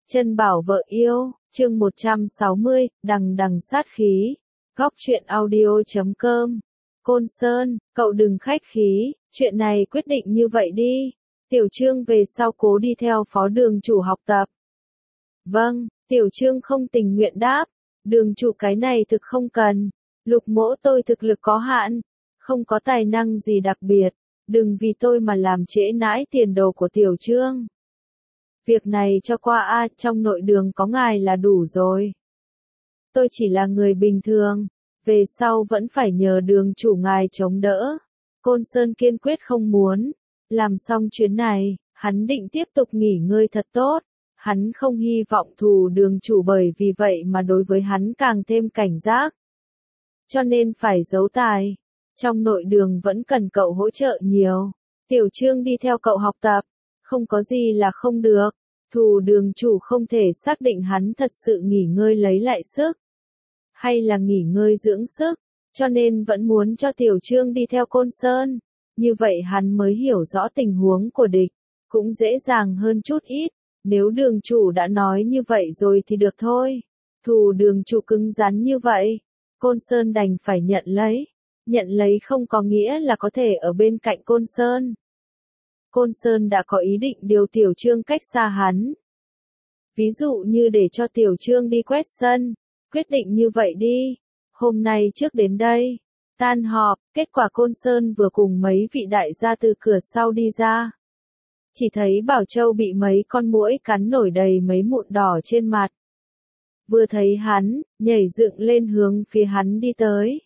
Chân bảo vợ yêu, chương 160, đằng đằng sát khí. Góc truyện audio.com. Côn Sơn, cậu đừng khách khí, chuyện này quyết định như vậy đi. Tiểu Trương về sau cố đi theo phó đường chủ học tập. Vâng, Tiểu Trương không tình nguyện đáp. Đường chủ cái này thực không cần. Lục mỗ tôi thực lực có hạn, không có tài năng gì đặc biệt. Đừng vì tôi mà làm trễ nãi tiền đồ của Tiểu Trương. Việc này cho qua a, trong nội đường có ngài là đủ rồi. Tôi chỉ là người bình thường, về sau vẫn phải nhờ đường chủ ngài chống đỡ. Côn Sơn kiên quyết không muốn. Làm xong chuyến này, hắn định tiếp tục nghỉ ngơi thật tốt. Hắn không hy vọng thù đường chủ bởi vì vậy mà đối với hắn càng thêm cảnh giác. Cho nên phải giấu tài. Trong nội đường vẫn cần cậu hỗ trợ nhiều. Tiểu Trương đi theo cậu học tập. Không có gì là không được. Thù đường chủ không thể xác định hắn thật sự nghỉ ngơi lấy lại sức. Hay là nghỉ ngơi dưỡng sức. Cho nên vẫn muốn cho Tiểu Trương đi theo Côn Sơn. Như vậy hắn mới hiểu rõ tình huống của địch. Cũng dễ dàng hơn chút ít. Nếu đường chủ đã nói như vậy rồi thì được thôi. Thù đường chủ cứng rắn như vậy. Côn Sơn đành phải nhận lấy. Nhận lấy không có nghĩa là có thể ở bên cạnh Côn Sơn. Côn Sơn đã có ý định điều Tiểu Trương cách xa hắn. Ví dụ như để cho Tiểu Trương đi quét sân. Quyết định như vậy đi. Hôm nay trước đến đây. Tan họp, kết quả Côn Sơn vừa cùng mấy vị đại gia từ cửa sau đi ra. Chỉ thấy Bảo Châu bị mấy con muỗi cắn nổi đầy mấy mụn đỏ trên mặt. Vừa thấy hắn, nhảy dựng lên hướng phía hắn đi tới.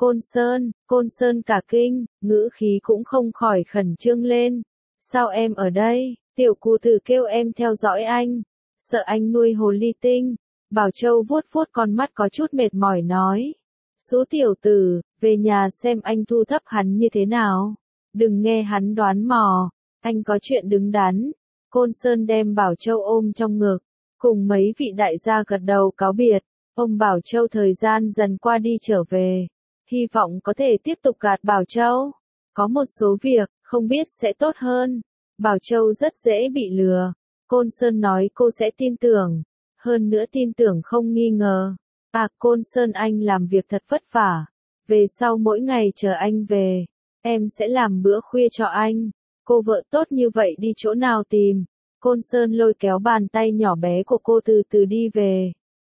Côn Sơn cả kinh, ngữ khí cũng không khỏi khẩn trương lên. Sao em ở đây? Tiểu cụ tử kêu em theo dõi anh. Sợ anh nuôi hồ ly tinh. Bảo Châu vuốt vuốt con mắt có chút mệt mỏi nói. Số tiểu tử, về nhà xem anh thu thập hắn như thế nào. Đừng nghe hắn đoán mò. Anh có chuyện đứng đắn. Côn Sơn đem Bảo Châu ôm trong ngực. Cùng mấy vị đại gia gật đầu cáo biệt. Ông Bảo Châu thời gian dần qua đi trở về. Hy vọng có thể tiếp tục gạt Bảo Châu. Có một số việc, không biết sẽ tốt hơn. Bảo Châu rất dễ bị lừa. Côn Sơn nói cô sẽ tin tưởng. Hơn nữa tin tưởng không nghi ngờ. À, Côn Sơn anh làm việc thật vất vả. Về sau mỗi ngày chờ anh về. Em sẽ làm bữa khuya cho anh. Cô vợ tốt như vậy đi chỗ nào tìm. Côn Sơn lôi kéo bàn tay nhỏ bé của cô từ từ đi về.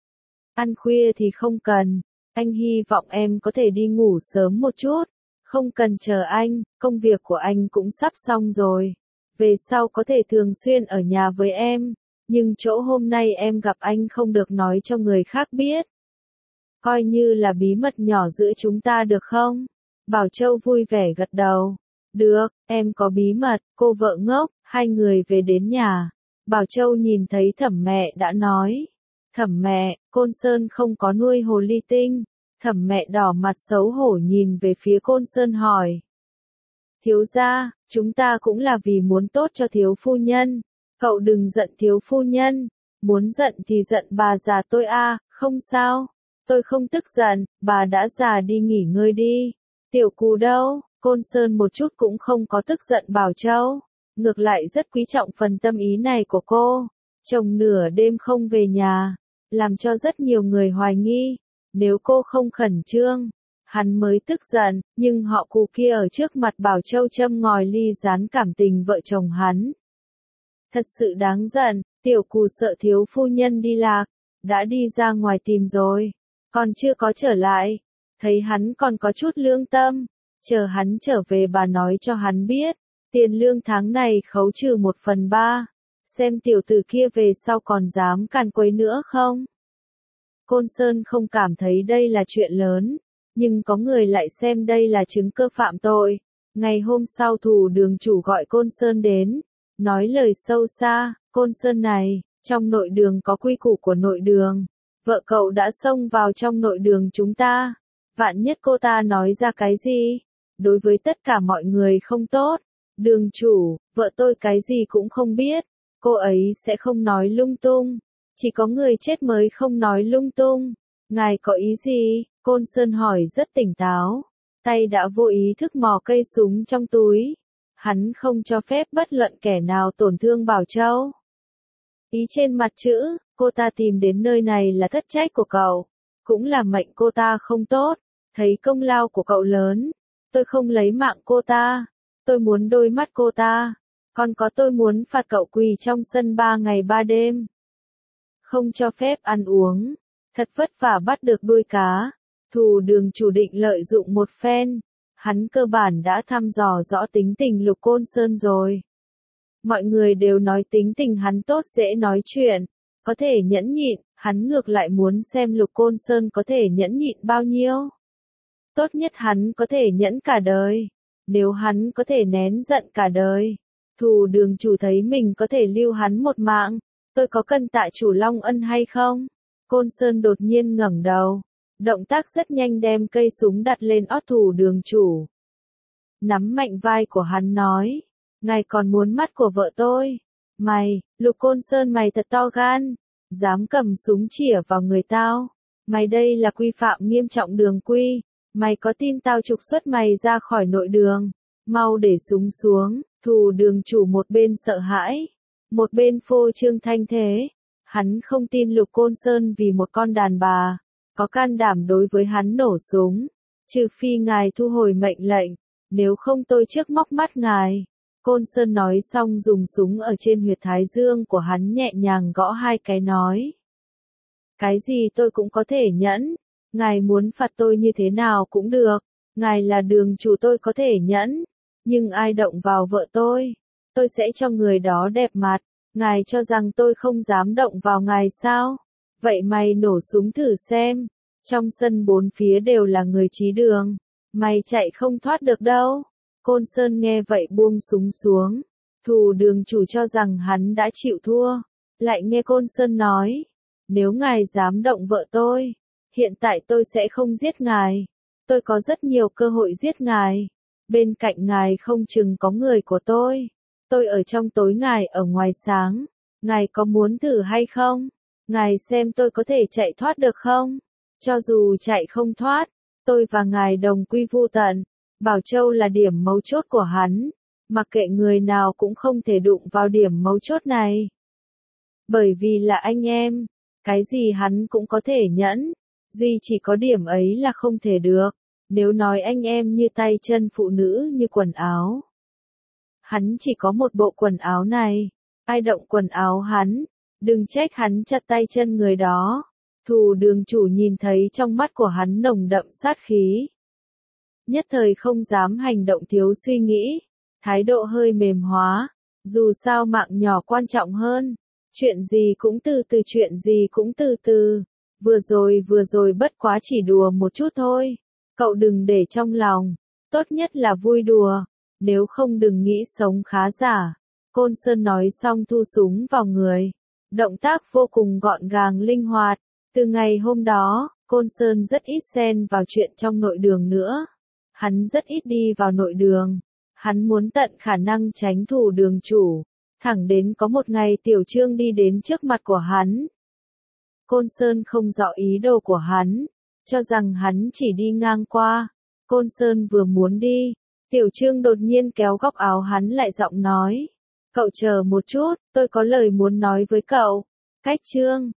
Ăn khuya thì không cần. Anh hy vọng em có thể đi ngủ sớm một chút. Không cần chờ anh, công việc của anh cũng sắp xong rồi. Về sau có thể thường xuyên ở nhà với em. Nhưng chỗ hôm nay em gặp anh không được nói cho người khác biết. Coi như là bí mật nhỏ giữa chúng ta được không? Bảo Châu vui vẻ gật đầu. Được, em có bí mật, cô vợ ngốc. Hai người về đến nhà. Bảo Châu nhìn thấy Thẩm mẹ đã nói. Thẩm mẹ, Côn Sơn không có nuôi hồ ly tinh. Thẩm mẹ đỏ mặt xấu hổ nhìn về phía Côn Sơn hỏi. Thiếu gia, chúng ta cũng là vì muốn tốt cho thiếu phu nhân. Cậu đừng giận thiếu phu nhân. Muốn giận thì giận bà già tôi a, không sao. Tôi không tức giận, bà đã già đi nghỉ ngơi đi. Tiểu Cù đâu? Côn Sơn một chút cũng không có tức giận Bảo Châu. Ngược lại rất quý trọng phần tâm ý này của cô. Chồng nửa đêm không về nhà. Làm cho rất nhiều người hoài nghi. Nếu cô không khẩn trương, hắn mới tức giận. Nhưng họ Cù kia ở trước mặt Bảo Châu châm ngòi ly gián cảm tình vợ chồng hắn. Thật sự đáng giận. Tiểu Cù sợ thiếu phu nhân đi lạc. Đã đi ra ngoài tìm rồi. Còn chưa có trở lại. Thấy hắn còn có chút lương tâm. Chờ hắn trở về bà nói cho hắn biết. Tiền lương tháng này khấu trừ 1/3. Xem tiểu tử kia về sau còn dám càn quấy nữa không? Côn Sơn không cảm thấy đây là chuyện lớn. Nhưng có người lại xem đây là chứng cơ phạm tội. Ngày hôm sau thủ đường chủ gọi Côn Sơn đến. Nói lời sâu xa. Côn Sơn này, trong nội đường có quy củ của nội đường. Vợ cậu đã xông vào trong nội đường chúng ta. Vạn nhất cô ta nói ra cái gì? Đối với tất cả mọi người không tốt. Đường chủ, vợ tôi cái gì cũng không biết. Cô ấy sẽ không nói lung tung. Chỉ có người chết mới không nói lung tung. Ngài có ý gì? Côn Sơn hỏi rất tỉnh táo. Tay đã vô ý thức mò cây súng trong túi. Hắn không cho phép bất luận kẻ nào tổn thương Bảo Châu. Ý trên mặt chữ, cô ta tìm đến nơi này là thất trách của cậu. Cũng là mệnh cô ta không tốt. Thấy công lao của cậu lớn. Tôi không lấy mạng cô ta. Tôi muốn đôi mắt cô ta. Còn có tôi muốn phạt cậu quỳ trong sân 3 ngày 3 đêm. Không cho phép ăn uống. Thật vất vả bắt được đuôi cá. Thù Đường chủ định lợi dụng một phen. Hắn cơ bản đã thăm dò rõ tính tình Lục Côn Sơn rồi. Mọi người đều nói tính tình hắn tốt dễ nói chuyện. Có thể nhẫn nhịn, hắn ngược lại muốn xem Lục Côn Sơn có thể nhẫn nhịn bao nhiêu. Tốt nhất hắn có thể nhẫn cả đời. Nếu hắn có thể nén giận cả đời. Thù Đường chủ thấy mình có thể lưu hắn một mạng. Tôi có cần tạ chủ Long ân hay không? Côn Sơn đột nhiên ngẩng đầu. Động tác rất nhanh đem cây súng đặt lên ót Thù Đường chủ. Nắm mạnh vai của hắn nói. Ngài còn muốn mắt của vợ tôi. Mày, Lục Côn Sơn mày thật to gan. Dám cầm súng chĩa vào người tao. Mày đây là quy phạm nghiêm trọng đường quy. Mày có tin tao trục xuất mày ra khỏi nội đường. Mau để súng xuống. Thù Đường chủ một bên sợ hãi. Một bên phô trương thanh thế. Hắn không tin Lục Côn Sơn vì một con đàn bà. Có can đảm đối với hắn nổ súng. Trừ phi ngài thu hồi mệnh lệnh. Nếu không tôi trước móc mắt ngài. Côn Sơn nói xong dùng súng ở trên huyệt thái dương của hắn nhẹ nhàng gõ 2 cái nói. Cái gì tôi cũng có thể nhẫn. Ngài muốn phạt tôi như thế nào cũng được. Ngài là đường chủ tôi có thể nhẫn. Nhưng ai động vào vợ tôi sẽ cho người đó đẹp mặt. Ngài cho rằng tôi không dám động vào ngài sao? Vậy mày nổ súng thử xem. Trong sân 4 phía đều là người trí đường. Mày chạy không thoát được đâu. Côn Sơn nghe vậy buông súng xuống. Thù Đường chủ cho rằng hắn đã chịu thua. Lại nghe Côn Sơn nói. Nếu ngài dám động vợ tôi. Hiện tại tôi sẽ không giết ngài. Tôi có rất nhiều cơ hội giết ngài. Bên cạnh ngài không chừng có người của tôi. Tôi ở trong tối ngài ở ngoài sáng. Ngài có muốn thử hay không? Ngài xem tôi có thể chạy thoát được không? Cho dù chạy không thoát, tôi và ngài đồng quy vu tận. Bảo Châu là điểm mấu chốt của hắn. Mặc kệ người nào cũng không thể đụng vào điểm mấu chốt này. Bởi vì là anh em. Cái gì hắn cũng có thể nhẫn. Duy chỉ có điểm ấy là không thể được. Nếu nói anh em như tay chân phụ nữ như quần áo. Hắn chỉ có một bộ quần áo này. Ai động quần áo hắn. Đừng trách hắn chặt tay chân người đó. Thù Đường chủ nhìn thấy trong mắt của hắn nồng đậm sát khí. Nhất thời không dám hành động thiếu suy nghĩ. Thái độ hơi mềm hóa. Dù sao mạng nhỏ quan trọng hơn. Chuyện gì cũng từ từ, chuyện gì cũng từ từ. Vừa rồi bất quá chỉ đùa một chút thôi. Cậu đừng để trong lòng. Tốt nhất là vui đùa. Nếu không đừng nghĩ sống khá giả. Côn Sơn nói xong thu súng vào người. Động tác vô cùng gọn gàng linh hoạt. Từ ngày hôm đó, Côn Sơn rất ít xen vào chuyện trong nội đường nữa. Hắn rất ít đi vào nội đường. Hắn muốn tận khả năng tránh Thù Đường chủ. Thẳng đến có một ngày Tiểu Trương đi đến trước mặt của hắn. Côn Sơn không rõ ý đồ của hắn. Cho rằng hắn chỉ đi ngang qua. Côn Sơn vừa muốn đi. Tiểu Trương đột nhiên kéo góc áo hắn lại giọng nói. Cậu chờ một chút, tôi có lời muốn nói với cậu. Cách Trương,